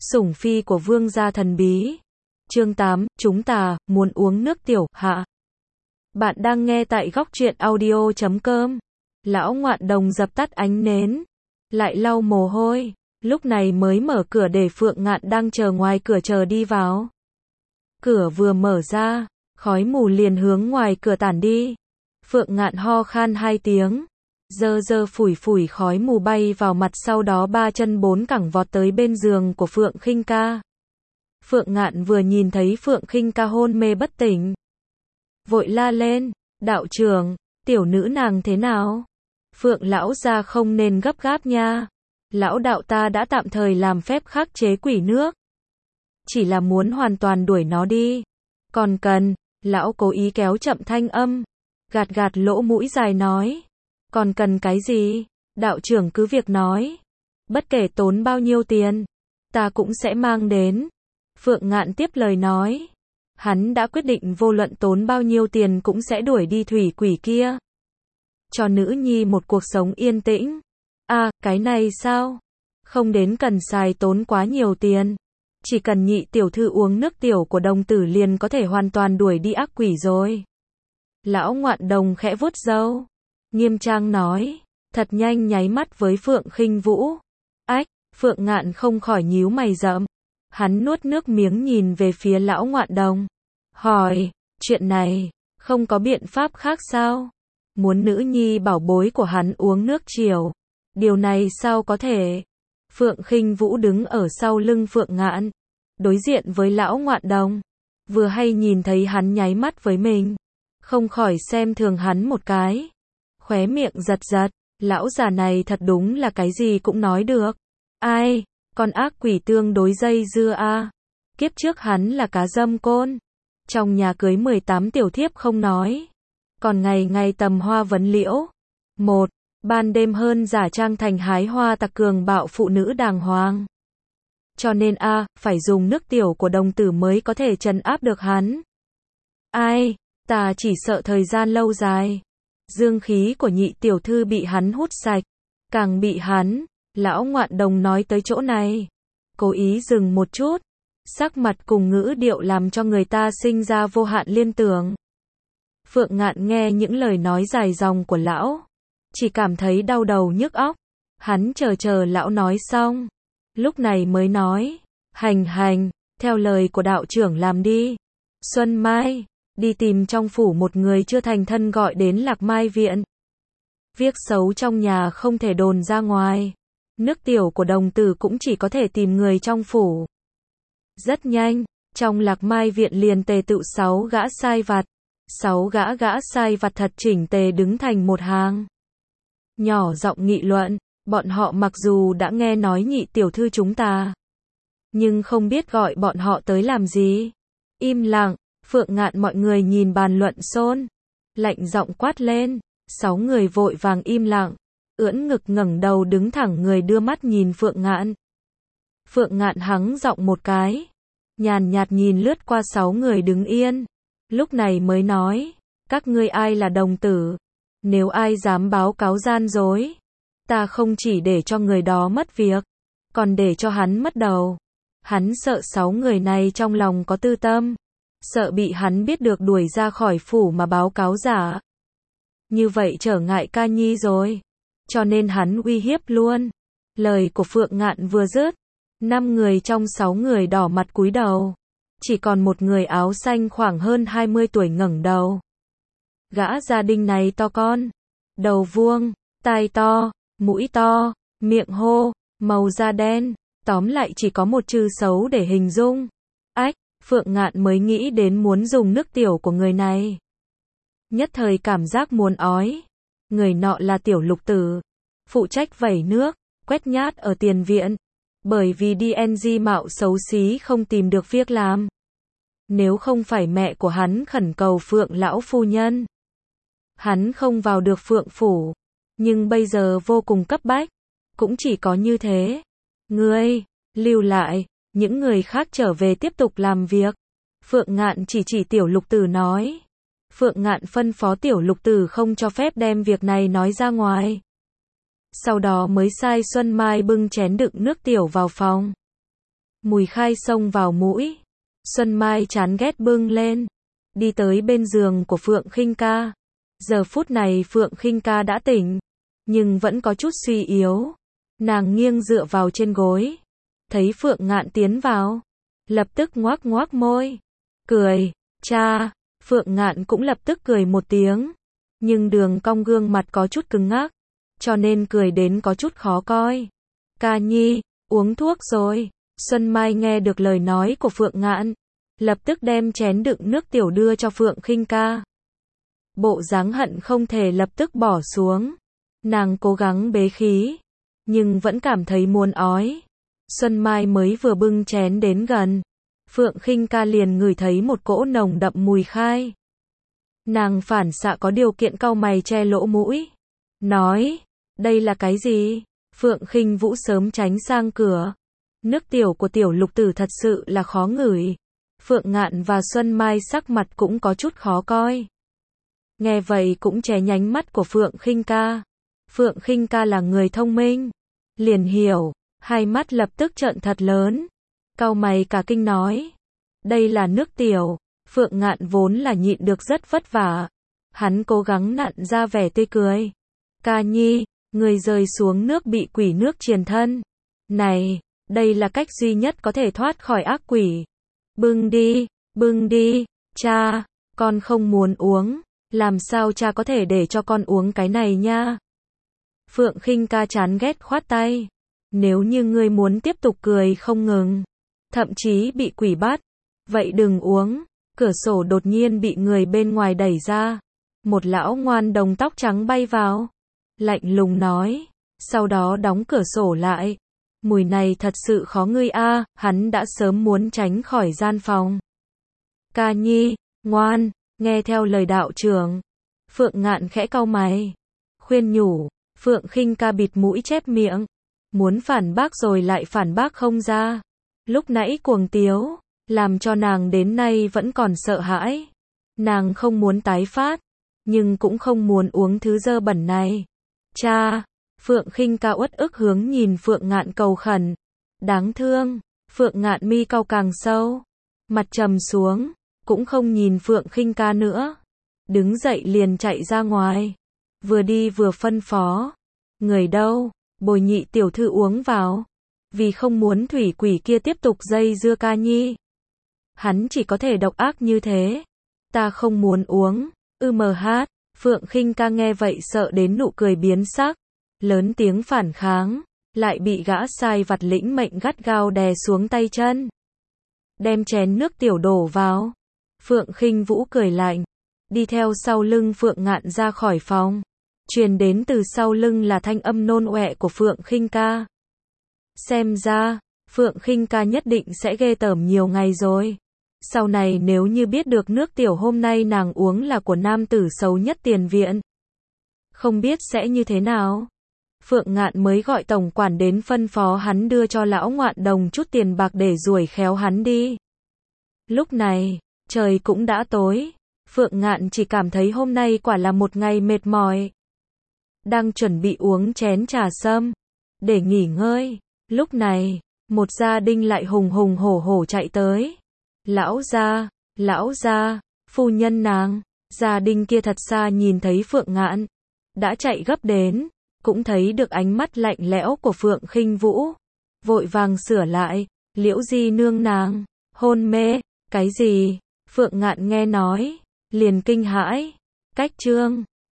Sủng phi của vương gia thần bí. Chương 8, chúng ta muốn uống nước tiểu, hạ. Bạn đang nghe tại góc truyện audio.com. Lão Ngoạn Đồng dập tắt ánh nến, lại lau mồ hôi, lúc này mới mở cửa để Phượng Ngạn đang chờ ngoài cửa chờ đi vào. Cửa vừa mở ra, khói mù liền hướng ngoài cửa tản đi. Phượng Ngạn ho khan 2 tiếng, dơ phủi phủi khói mù bay vào mặt, sau đó 3 chân 4 cẳng vọt tới bên giường của Phượng Khinh Ca. Phượng Ngạn vừa nhìn thấy Phượng Khinh Ca hôn mê bất tỉnh, vội la lên, đạo trưởng, tiểu nữ nàng thế nào? Phượng lão gia không nên gấp gáp nha. Lão đạo ta đã tạm thời làm phép khắc chế quỷ nước, chỉ là muốn hoàn toàn đuổi nó đi. Còn cần, lão cố ý kéo chậm thanh âm, gạt lỗ mũi dài nói. Còn cần cái gì? Đạo trưởng cứ việc nói. Bất kể tốn bao nhiêu tiền, ta cũng sẽ mang đến. Phượng Ngạn tiếp lời nói. Hắn đã quyết định vô luận tốn bao nhiêu tiền cũng sẽ đuổi đi thủy quỷ kia, cho nữ nhi một cuộc sống yên tĩnh. À, cái này sao? Không đến cần xài tốn quá nhiều tiền. Chỉ cần nhị tiểu thư uống nước tiểu của đồng tử liền có thể hoàn toàn đuổi đi ác quỷ rồi. Lão Ngoạn Đồng khẽ vuốt râu, nghiêm trang nói, thật nhanh nháy mắt với Phượng Khinh Vũ. Ách, Phượng Ngạn không khỏi nhíu mày rậm. Hắn nuốt nước miếng nhìn về phía Lão Ngoạn Đồng, hỏi, chuyện này, không có biện pháp khác sao? Muốn nữ nhi bảo bối của hắn uống nước chiều, điều này sao có thể? Phượng Khinh Vũ đứng ở sau lưng Phượng Ngạn, đối diện với Lão Ngoạn Đồng, vừa hay nhìn thấy hắn nháy mắt với mình, không khỏi xem thường hắn một cái, khóe miệng giật, lão già này thật đúng là cái gì cũng nói được. Ai, con ác quỷ tương đối dây dưa a. Kiếp trước hắn là cá dâm côn, trong nhà cưới 18 tiểu thiếp không nói, còn ngày ngày tầm hoa vấn liễu. Một, ban đêm hơn giả trang thành hái hoa tặc cường bạo phụ nữ đàng hoàng. Cho nên phải dùng nước tiểu của đồng tử mới có thể trấn áp được hắn. Ai, ta chỉ sợ thời gian lâu dài, dương khí của nhị tiểu thư bị hắn hút sạch, càng bị hắn. Lão Ngoạn Đồng nói tới chỗ này, cố ý dừng một chút, sắc mặt cùng ngữ điệu làm cho người ta sinh ra vô hạn liên tưởng. Phượng Ngạn nghe những lời nói dài dòng của lão, chỉ cảm thấy đau đầu nhức óc. Hắn chờ lão nói xong, lúc này mới nói, hành, theo lời của đạo trưởng làm đi. Xuân Mai, đi tìm trong phủ một người chưa thành thân gọi đến Lạc Mai viện. Việc xấu trong nhà không thể đồn ra ngoài. Nước tiểu của đồng tử cũng chỉ có thể tìm người trong phủ. Rất nhanh, trong Lạc Mai viện liền tề tựu 6 gã sai vặt. 6 gã sai vặt thật chỉnh tề đứng thành một hàng, nhỏ giọng nghị luận. Bọn họ mặc dù đã nghe nói nhị tiểu thư chúng ta, nhưng không biết gọi bọn họ tới làm gì. Im lặng. Phượng Ngạn mọi người nhìn bàn luận xôn, lạnh giọng quát lên. 6 người vội vàng im lặng, ưỡn ngực ngẩng đầu đứng thẳng người đưa mắt nhìn Phượng Ngạn. Phượng Ngạn hắng giọng một cái, nhàn nhạt nhìn lướt qua 6 người đứng yên, lúc này mới nói, các ngươi ai là đồng tử? Nếu ai dám báo cáo gian dối, ta không chỉ để cho người đó mất việc, còn để cho hắn mất đầu. Hắn sợ 6 người này trong lòng có tư tâm, sợ bị hắn biết được đuổi ra khỏi phủ mà báo cáo giả. Như vậy trở ngại ca nhi rồi, cho nên hắn uy hiếp luôn. Lời của Phượng Ngạn vừa dứt, 5 người trong 6 người đỏ mặt cúi đầu, chỉ còn một người áo xanh khoảng hơn 20 tuổi ngẩng đầu. Gã gia đình này to con, đầu vuông, tai to, mũi to, miệng hô, màu da đen, tóm lại chỉ có một chữ xấu để hình dung. Ách, Phượng Ngạn mới nghĩ đến muốn dùng nước tiểu của người này, nhất thời cảm giác muốn ói. Người nọ là Tiểu Lục Tử, phụ trách vẩy nước, quét nhát ở tiền viện, bởi vì DNG mạo xấu xí không tìm được việc làm. Nếu không phải mẹ của hắn khẩn cầu Phượng lão phu nhân, hắn không vào được Phượng phủ, nhưng bây giờ vô cùng cấp bách, cũng chỉ có như thế. Ngươi, lưu lại, những người khác trở về tiếp tục làm việc. Phượng Ngạn chỉ Tiểu Lục Tử nói. Phượng Ngạn phân phó Tiểu Lục Tử không cho phép đem việc này nói ra ngoài. Sau đó mới sai Xuân Mai bưng chén đựng nước tiểu vào phòng. Mùi khai xông vào mũi. Xuân Mai chán ghét bưng lên, đi tới bên giường của Phượng Khinh Ca. Giờ phút này Phượng Khinh Ca đã tỉnh, nhưng vẫn có chút suy yếu. Nàng nghiêng dựa vào trên gối, thấy Phượng Ngạn tiến vào, lập tức ngoác ngoác môi, cười, cha. Phượng Ngạn cũng lập tức cười một tiếng, nhưng đường cong gương mặt có chút cứng ngắc, cho nên cười đến có chút khó coi. Ca nhi, uống thuốc rồi. Xuân Mai nghe được lời nói của Phượng Ngạn, lập tức đem chén đựng nước tiểu đưa cho Phượng Khinh Ca. Bộ dáng hận không thể lập tức bỏ xuống. Nàng cố gắng bế khí, nhưng vẫn cảm thấy muốn ói. Xuân Mai mới vừa bưng chén đến gần, Phượng Khinh Ca liền ngửi thấy một cỗ nồng đậm mùi khai. Nàng phản xạ có điều kiện cau mày che lỗ mũi, nói, đây là cái gì? Phượng Khinh Vũ sớm tránh sang cửa. Nước tiểu của tiểu lục tử thật sự là khó ngửi. Phượng Ngạn và Xuân Mai sắc mặt cũng có chút khó coi. Nghe vậy cũng che nhánh mắt của Phượng Khinh Ca. Phượng Khinh Ca là người thông minh, liền hiểu, hai mắt lập tức trợn thật lớn. Cau mày cả kinh nói, đây là nước tiểu. Phượng Ngạn vốn là nhịn được rất vất vả, hắn cố gắng nặn ra vẻ tươi cười. Ca nhi, người rơi xuống nước bị quỷ nước triền thân. Này, đây là cách duy nhất có thể thoát khỏi ác quỷ. Bưng đi, cha, con không muốn uống, làm sao cha có thể để cho con uống cái này nha. Phượng Khinh Ca chán ghét khoát tay, nếu như ngươi muốn tiếp tục cười không ngừng, thậm chí bị quỷ bắt, vậy đừng uống. Cửa sổ đột nhiên bị người bên ngoài đẩy ra, một lão ngoan đồng tóc trắng bay vào, lạnh lùng nói, sau đó đóng cửa sổ lại. Mùi này thật sự khó ngửi a, hắn đã sớm muốn tránh khỏi gian phòng. Ca nhi, ngoan, nghe theo lời đạo trưởng. Phượng Ngạn khẽ cau mày, khuyên nhủ. Phượng Khinh Ca bịt mũi chép miệng, muốn phản bác rồi lại phản bác không ra. Lúc nãy cuồng tiếu, làm cho nàng đến nay vẫn còn sợ hãi. Nàng không muốn tái phát, nhưng cũng không muốn uống thứ dơ bẩn này. Cha. Phượng Khinh Ca uất ức hướng nhìn Phượng Ngạn cầu khẩn. Đáng thương. Phượng Ngạn mi cau càng sâu, mặt trầm xuống, cũng không nhìn Phượng Khinh Ca nữa, đứng dậy liền chạy ra ngoài, vừa đi vừa phân phó, người đâu, bồi nhị tiểu thư uống vào, vì không muốn thủy quỷ kia tiếp tục dây dưa Ca nhi. Hắn chỉ có thể độc ác như thế. Ta không muốn uống. Hát. Phượng Khinh Ca nghe vậy sợ đến nụ cười biến sắc, lớn tiếng phản kháng, lại bị gã sai vặt lĩnh mệnh gắt gao đè xuống tay chân. Đem chén nước tiểu đổ vào. Phượng Khinh Vũ cười lạnh, đi theo sau lưng Phượng Ngạn ra khỏi phòng. Truyền đến từ sau lưng là thanh âm nôn ọe của Phượng Khinh Ca. Xem ra, Phượng Khinh Ca nhất định sẽ ghê tởm nhiều ngày rồi. Sau này nếu như biết được nước tiểu hôm nay nàng uống là của nam tử xấu nhất tiền viện, không biết sẽ như thế nào. Phượng Ngạn mới gọi tổng quản đến phân phó hắn đưa cho lão ngoạn đồng chút tiền bạc để đuổi khéo hắn đi. Lúc này, trời cũng đã tối. Phượng Ngạn chỉ cảm thấy hôm nay quả là một ngày mệt mỏi. Đang chuẩn bị uống chén trà sâm để nghỉ ngơi, lúc này, một gia đình lại hùng hùng hổ hổ chạy tới. Lão gia, phu nhân nàng. Gia đình kia thật xa nhìn thấy Phượng Ngạn, đã chạy gấp đến, cũng thấy được ánh mắt lạnh lẽo của Phượng Khinh Vũ, vội vàng sửa lại, Liễu di nương nàng hôn mê. Cái gì? Phượng Ngạn nghe nói, liền kinh hãi. Cách chương